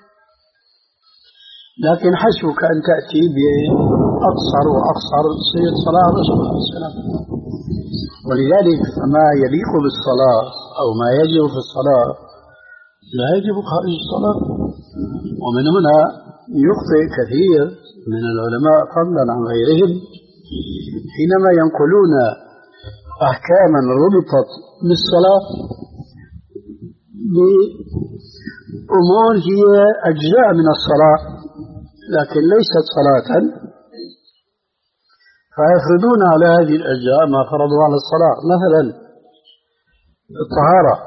لكن حسبك أن تأتي بأقصر وأقصر صيغة صلاة الرسول عليه السلام. ولذلك ما يليق بالصلاة أو ما يجب في الصلاة لا يجب خارج الصلاة. ومن هنا يخطئ كثير من العلماء فضلا عن غيرهم حينما ينقلون أحكاما ربطت بالصلاة بأمور هي أجزاء من الصلاة لكن ليست صلاة، فيفرضون على هذه الأجزاء ما فرضوا على الصلاة. مثلا الطهارة،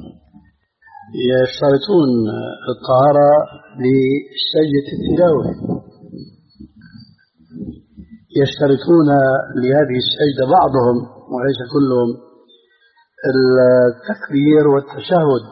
يشترطون الطهارة لسجدة التلاوة، يشترطون لهذه السجدة بعضهم وليس كلهم التكبير والتشهد.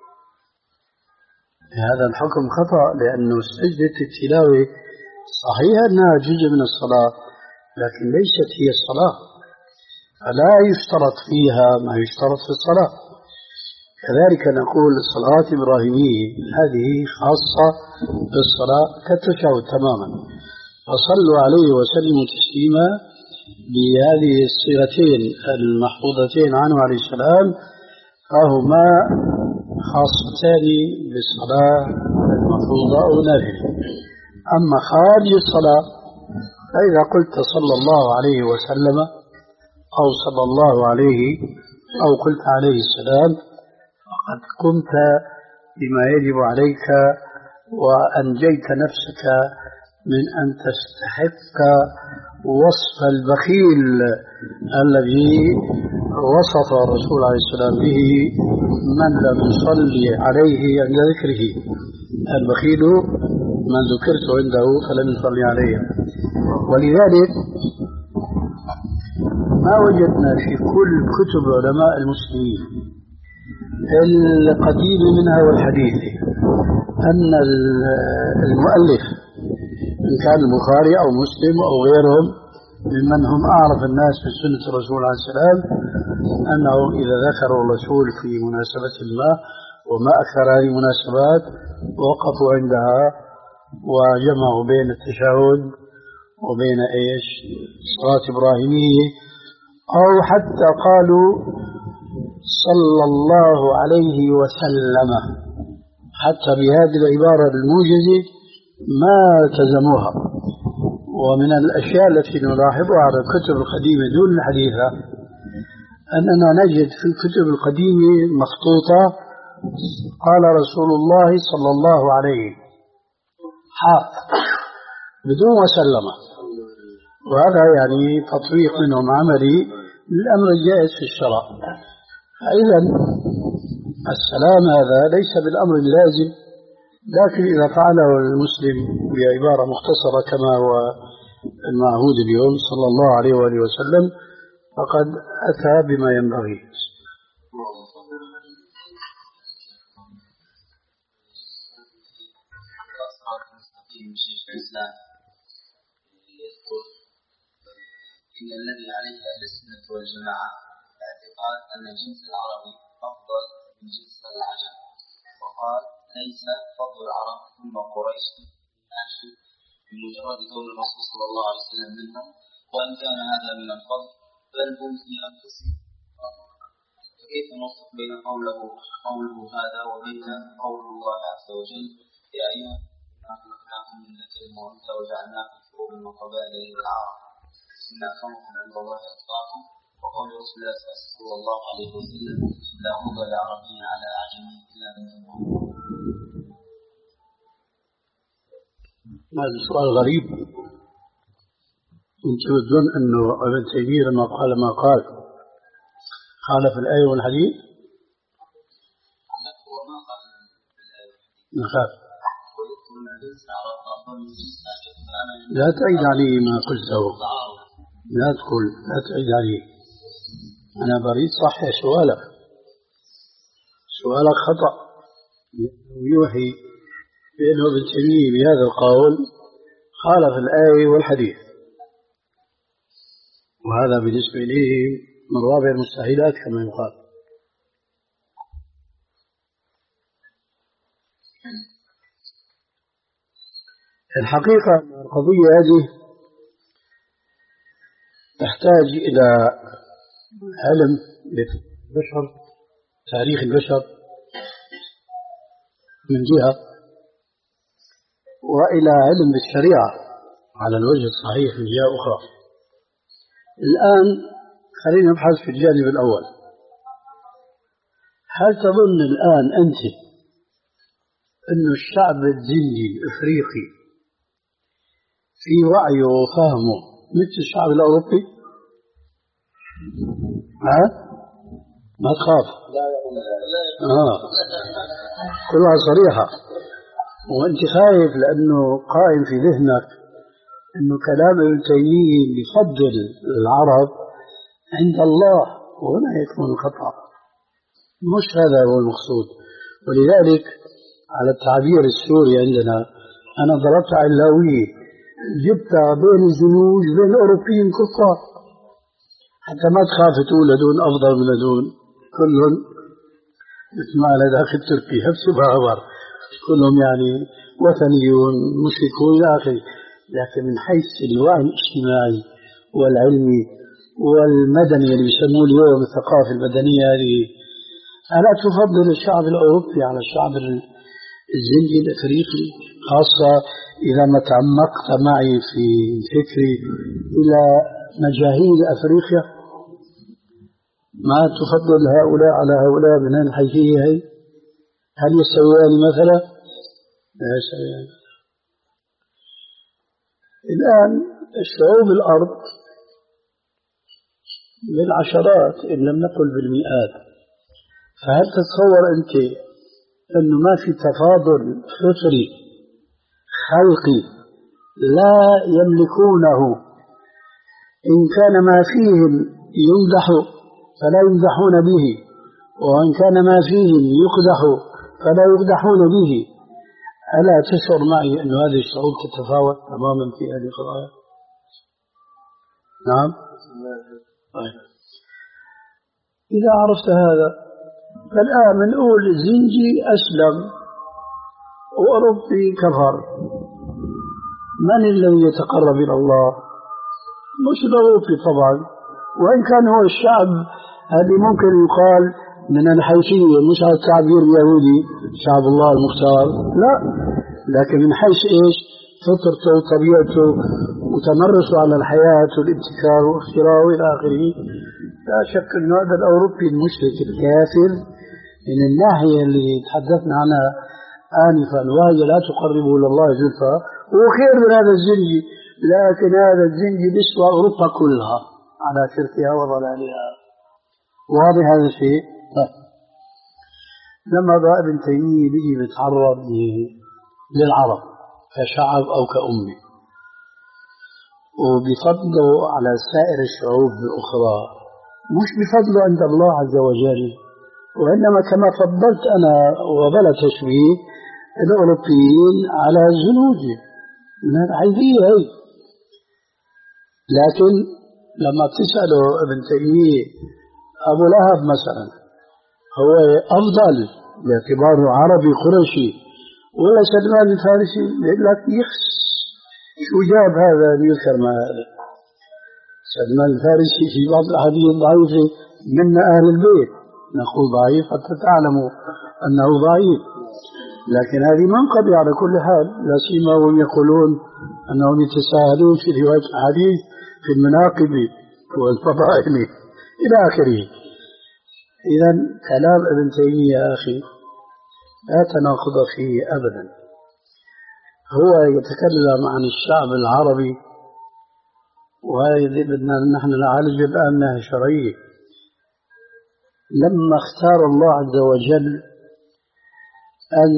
هذا الحكم خطأ، لأنه سجدة التلاوة صحيح أنها جزء من الصلاة لكن ليست هي الصلاة، فلا يشترط فيها ما يشترط في الصلاة. كذلك نقول الصلاة الإبراهيمية هذه خاصة بالصلاة كالتشهد تماما، فصلوا عليه وسلموا تسليما بهذه الصيغتين المحفوظتين عنه عليه السلام، فهما خاصتان بالصلاة المفروضة أو نافلة. أما خارج الصلاة فإذا قلت صلى الله عليه وسلم أو صلى الله عليه أو قلت عليه السلام فقد قمت بما يجب عليك وأنجيت نفسك من أن تستحق وصف البخيل الذي وصف الرسول عليه السلام به من لم يصلي عليه عند ذكره. البخيل من ذكرت عنده فلم يصلي عليه. ولذلك ما وجدنا في كل كتب علماء المسلمين القديم منها والحديث أن المؤلف إن كان البخاري أو مسلم أو غيرهم ممن هم أعرف الناس بسنة الرسول عليه السلام أنه إذا ذكروا الرسول في مناسبة ما وما أكثر هذه المناسبات وقفوا عندها وجمعوا بين التشهد وبين إيش صلاة إبراهيمية، أو حتى قالوا صلى الله عليه وسلم، حتى بهذه العبارة الموجزة ما التزموها. ومن الأشياء التي نلاحظها على الكتب القديمة دون الحديثة أننا نجد في الكتب القديمة مخطوطة قال رسول الله صلى الله عليه حاط بدون وسلم، وهذا يعني تطبيق منهم عملي للأمر الجائز في الشرع. فإذا السلام هذا ليس بالأمر اللازم، لكن إذا فعله المسلم بعبارة مختصرة كما هو المعهود اليوم صلى الله عليه وآله وسلم فقد أتى بما ينبغي. شيخ الإسلام يذكر في إن الذي عليه أهل السنة والجماعة اعتقاد أن الجنس العربي أفضل من جنس العجم، وقال ليس فضل العرب ثم قريش ماشي بمجرد كون الرسول صلى الله عليه وسلم منهم، وإن كان هذا من الفضل بل هم في أنفسهم. فكيف نوفق بين قوله قوله هذا وبين قول الله عز وجل يا أيها الناس خلقناكم من ذكر وأنثى وجعلناكم شعوبا وقبائل للعرب إن أكرمكم عند الله أتقاكم، وقول رسول الله صلى الله عليه وسلم لا فضل عربي على أعجمي إلا من الله. هذا سؤال غريب. أنت تظن أنه ابن تيمية لما قال ما قال خالف الآية والحديث؟ نخاف لا تعيد عليه ما قلته، لا تقول لا تعيد عليه. أنا بريد صحيح سؤالك، سؤالك خطأ، يوحي بأنه ابن تيمية بهذا القول خالف الآية والحديث، وهذا بالنسبة لي من رابع المستحيلات كما يقال. الحقيقة القضية هذه تحتاج إلى علم بالبشر، تاريخ البشر من جهة، وإلى علم بالشريعة على الوجه الصحيح من جهة أخرى. الآن خلينا نبحث في الجانب الأول. هل تظن الآن أنت أن الشعب الزنجي الأفريقي في وعيه وفهمه مثل الشعب الأوروبي؟ ها؟ ما تخاف؟ آه. كلها صريحة. وأنت خايف لأنه قائم في ذهنك أنه كلام ابن تيمية بفضل العرب عند الله، وهنا يكون الخطأ. مش هذا هو المقصود. ولذلك على التعبير السوري عندنا أنا ضربت على اللاوية، جبتها بين الزنوج بين الأوروبيين كفار، حتى ما تخاف تقول هدول أفضل من هدول، كلهم مثل ما على داخل تركيا نفس بعبر، كلهم يعني وثنيون مشركون إلى آخره. لكن من حيث الوعي الاجتماعي والعلمي والمدني اللي بيسموه اليوم الثقافة المدنية هذه، ألا تفضل الشعب الأوروبي على الشعب الزنجي الأفريقي؟ خاصة إذا ما تعمقت معي في فكري إلى مجاهيل أفريقيا، ما تفضل هؤلاء على هؤلاء من الحيثية هي؟ هل يستويان مثلا؟ لا يستويان. الآن الشعوب الأرض بالعشرات إن لم نقل بالمئات، فهل تتصور أنت أنه ما في تفاضل فطري خلقي لا يملكونه؟ إن كان ما فيهم يمدح فلا يمدحون به، وإن كان ما فيهم يقدح فلا يقدحون به. ألا تشعر معي أن هذه الشعوب تتفاوت تماما في هذه القضايا؟ نعم. طيب. إذا عرفت هذا فالآن نقول زنجي أسلم وأوروبي كفر، من الذي يتقرب إلى الله؟ مش الأوروبي طبعا، وإن كان هو الشعب هذه ممكن يقال من الحيثية، مش على التعبير اليهودي شعب الله المختار، لا، لكن من حيث إيش؟ فطرته وطبيعته وتمرسه على الحياة والابتكار واختراع إلى آخره. لا شك أن هذا الأوروبي المشرك الكافر من الناحية اللي تحدثنا عنها آنفا، وهي لا تقربه إلى الله زلفى، وخير من هذا الزنجي، لكن هذا الزنجي بيسوى أوروبا كلها على شركها وضلالها. واضح هذا الشيء؟ طيب. لما بقى ابن تيمية بيجي بيتعرض للعرب كشعب أو كأمة وبفضله على سائر الشعوب الأخرى، مش بفضله عند الله عز وجل، وإنما كما فضلت أنا وبلا تشبيه الأوروبيين على الزنوج من الحيثية هي. لكن لما بتسأله ابن تيمية أبو لهب مثلا هو أفضل باعتباره عربي قرشي ولا سلمان الفارسي؟ يقول لك يخس شو جاب هذا يذكر ما هذا؟ سلمان الفارسي في بعض الأحاديث الضعيفة من أهل البيت، نقول ضعيف حتى تعلموا أنه ضعيف، لكن هذه منقبة على كل حال، لا سيما وهم يقولون أنهم يتساهلون في رواية الحديث في المناقب والفضائل إلى آخره. إذا كلام ابن تيمية يا أخي لا تناقض فيه أبدا. هو يتكلم عن الشعب العربي، وهذه بدنا نحن نعالج الآن نهي شرعية. لما اختار الله عز وجل أن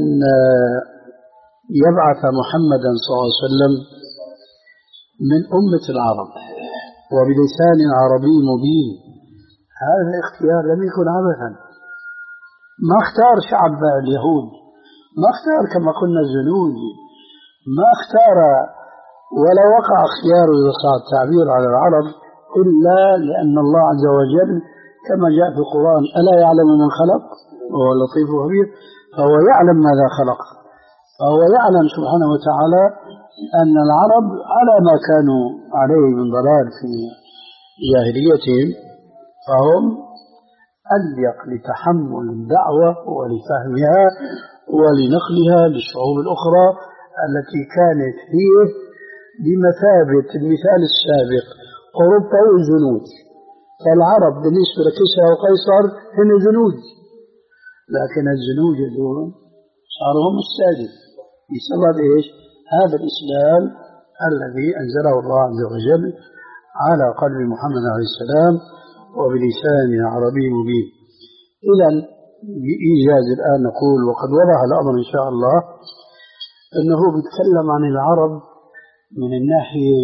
يبعث محمدا صلى الله عليه وسلم من أمة العرب وبلسان عربي مبين، هذا اختيار لم يكن عبثا. ما اختار شعب اليهود، ما اختار كما قلنا الزنوج، ما اختار ولا وقع اختياره إذا صار التعبير على العرب إلا لأن الله عز وجل كما جاء في القرآن ألا يعلم من خلق وهو اللطيف الخبير، فهو يعلم ماذا خلق، فهو يعلم سبحانه وتعالى أن العرب على ما كانوا عليه من ضلال في جاهليتهم، فهم أليق لتحمل الدعوة ولفهمها ولنقلها للشعوب الأخرى التي كانت هي بمثابة المثال السابق أوروبا والزنوج. فالعرب بالنسبة لكسرى وقيصر هم زنوج، لكن الزنوج دون صاروا هم السادس بسبب إيش؟ هذا الإسلام الذي أنزله الله عز وجل على قلب محمد عليه السلام وبلسان عربي مبين. إذا بإيجاز الآن نقول وقد وضح الأمر إن شاء الله أنه بيتكلم عن العرب من الناحية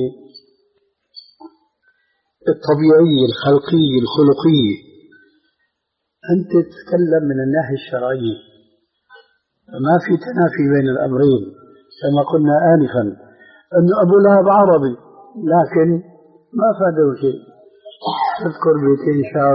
الطبيعية الخلقية الخلقية، أنت تتكلم من الناحية الشرعية، ما في تنافي بين الأمرين. كما قلنا آنفا أن أبو لهب عربي لكن ما فاده شيء. أذكر بيتين شعر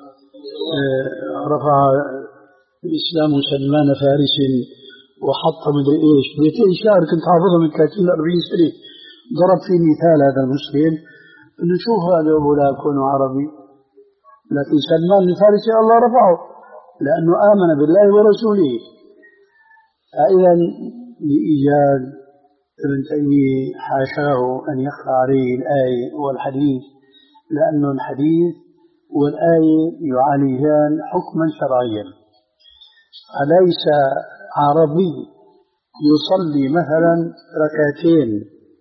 رفع الإسلام سلمان فارس وحط مدري إيش، بيتين شعر كنت حافظها من ثلاثين أربعين سنة، ضرب في مثال هذا المسلم إنه شوف هذا أبو لهب كونه عربي، لكن سلمان الفارسي الله رفعه لأنه آمن بالله ورسوله. فإذا بإيجاد ابن تيمية حاشاه أن يخفى عليه الآية والحديث، لأن الحديث والآية يعالجان حكما شرعيا. أليس عربي يصلي مثلا ركعتين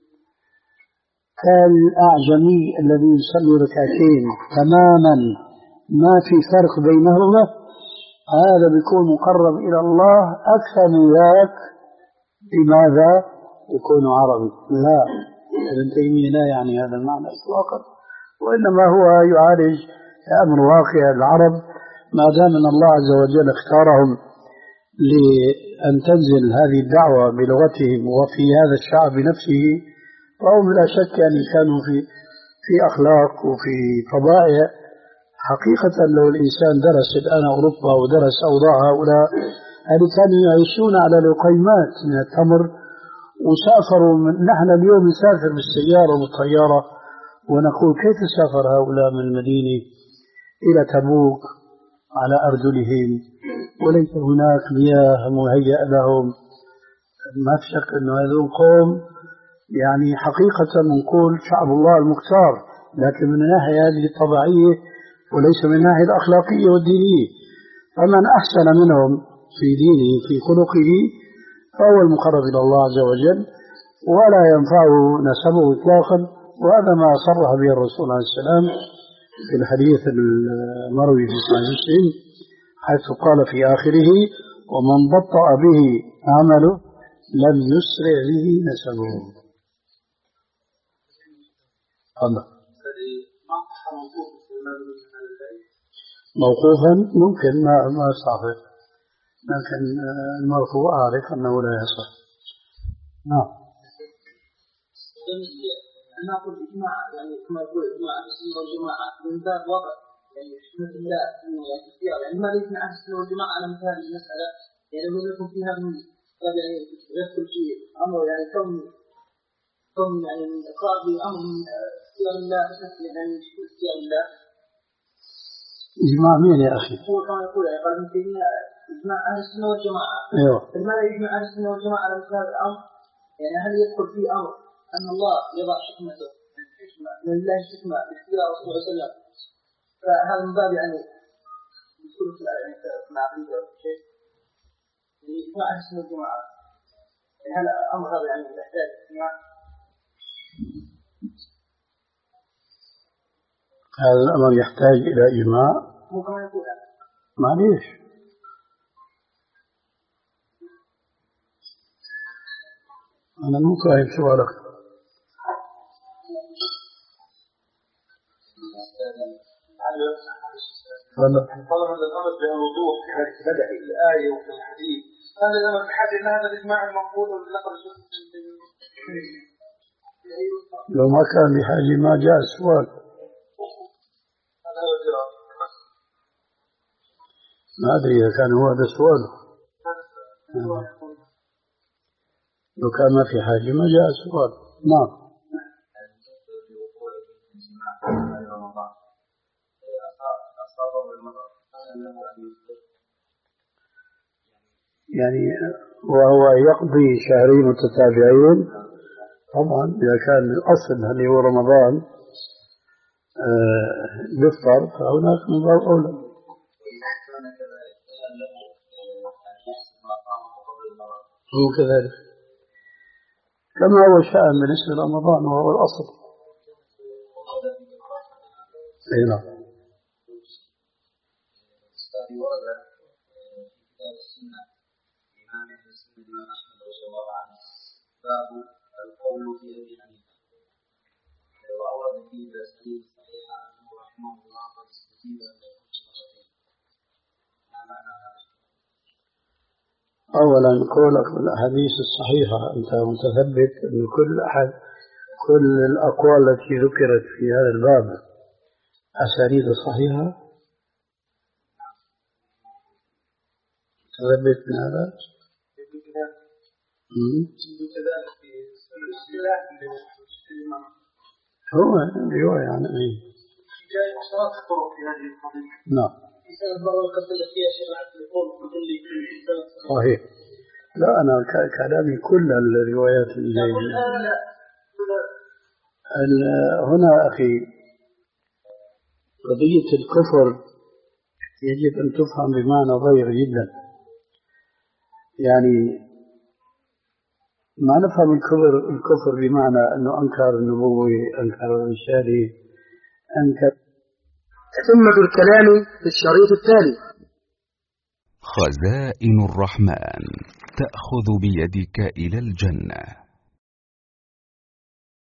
كالأعجمي الذي يصلي ركعتين تماما ما في فرق بينهما، هذا بيكون مقرب إلى الله أكثر من ذاك. لماذا يكون عربي؟ لا، ابن تيمية لا يعني هذا المعنى إطلاقا، وإنما هو يعالج أمر واقع العرب. ما دام أن الله عز وجل اختارهم لأن تنزل هذه الدعوة بلغتهم وفي هذا الشعب نفسه، فهم لا شك أن كانوا في في أخلاق وفي طبائع. حقيقة لو الإنسان درس الآن أوروبا ودرس أوضاع هؤلاء، هذه كانوا يعيشون على لقيمات من التمر وسافروا. من نحن اليوم نسافر بالسيارة والطيارة ونقول كيف سافر هؤلاء من المدينة إلى تبوك على أرجلهم وليس هناك مياه مهيئة لهم. ما في شك أن هذول قوم يعني حقيقة نقول شعب الله المختار، لكن من الناحية هذه الطبيعية وليس من الناحية الأخلاقية والدينية. فمن أحسن منهم في دينه في خلقه فهو المقرب إلى الله عز وجل ولا ينفعه نسبه إطلاقا. وهذا ما صرح به الرسول عليه السلام في الحديث المروي في صحيح مسلم حيث قال في آخره: ومن بطأ به عمله لم يسرع به نسبه. الله موقوفا ممكن ما ما صافي، لكن المرفوع أعرف أنه لا يصح. نعم. أنا أقول إجماع يعني كما يقول إجماع أهل السنة والجماعة من باب وضع يعني حكمة الله إنه يعني اختيار يعني ما يجمع أهل السنة والجماعة على مثال المسألة يعني لو يكون فيها من باب يعني يدخل في أمر يعني كم كم يعني من إقرار بأمر من اختيار الله يعني اختيار الله. إجماع مين يا أخي؟ هو كما يقول يعني قال من تيمية إجماع أهل السنة والجماعة. أيوه. فلماذا يجمع أهل السنة والجماعة على مثال الأمر؟ يعني هل يدخل فيه أمر أن الله يضع حكمته الحكمة لله الحكمة باختيار رسول الله صلى الله عليه وسلم فهذا من باب يعني يدخل في العقيدة أو شيء يعني إجماع أهل السنة والجماعة يعني هذا أمر هذا يعني يحتاج إجماع. هذا الأمر يحتاج إلى إجماع. هو كما يقول معليش أنا مو فاهم سؤالك. طالما الأمر بوضوح في هذه بدأ الآية وفي الحديث هذا الأمر بحاجة إلى هذا الإجماع المقبول والنقل لو ما كان بحاجة ما جاء السؤال. هذا هو الجواب. ما أدري إذا كان هو هذا السؤال. لو كان ما في حاجة ما جاء السؤال. نعم. يعني وهو يقضي شهرين متتابعين طبعا إذا كان الأصل هل هو رمضان يفطر فهناك من باب أولى. هو كذلك كما هو شأن بالنسبة لرمضان وهو الأصل. أي نعم. باب القول في أبي حنيفة وأورد فيه الأسانيد الصحيحة أنه رحمه الله قد استجيب أن يكون مرتين. ما معنى هذا؟ أولا قولك بالأحاديث الصحيحة أنت متثبت أن كل أحد كل الأقوال التي ذكرت في هذا الباب أسانيد صحيحة تثبت من هذا؟ هو رواية عن أي جاء عشرات الطرق في هذه القضية. نعم صحيح. لا أنا كلامي كل الروايات اللي جاية هنا أخي قضية الكفر يجب أن تفهم بمعنى ضيق جدا. يعني ما نفهم الكفر الكفر بمعنى أنه أنكر النبوة أنكر الرسالة أنكر. ثم بالكلام في الشريط التالي. خزائن الرحمن تأخذ بيدك إلى الجنة.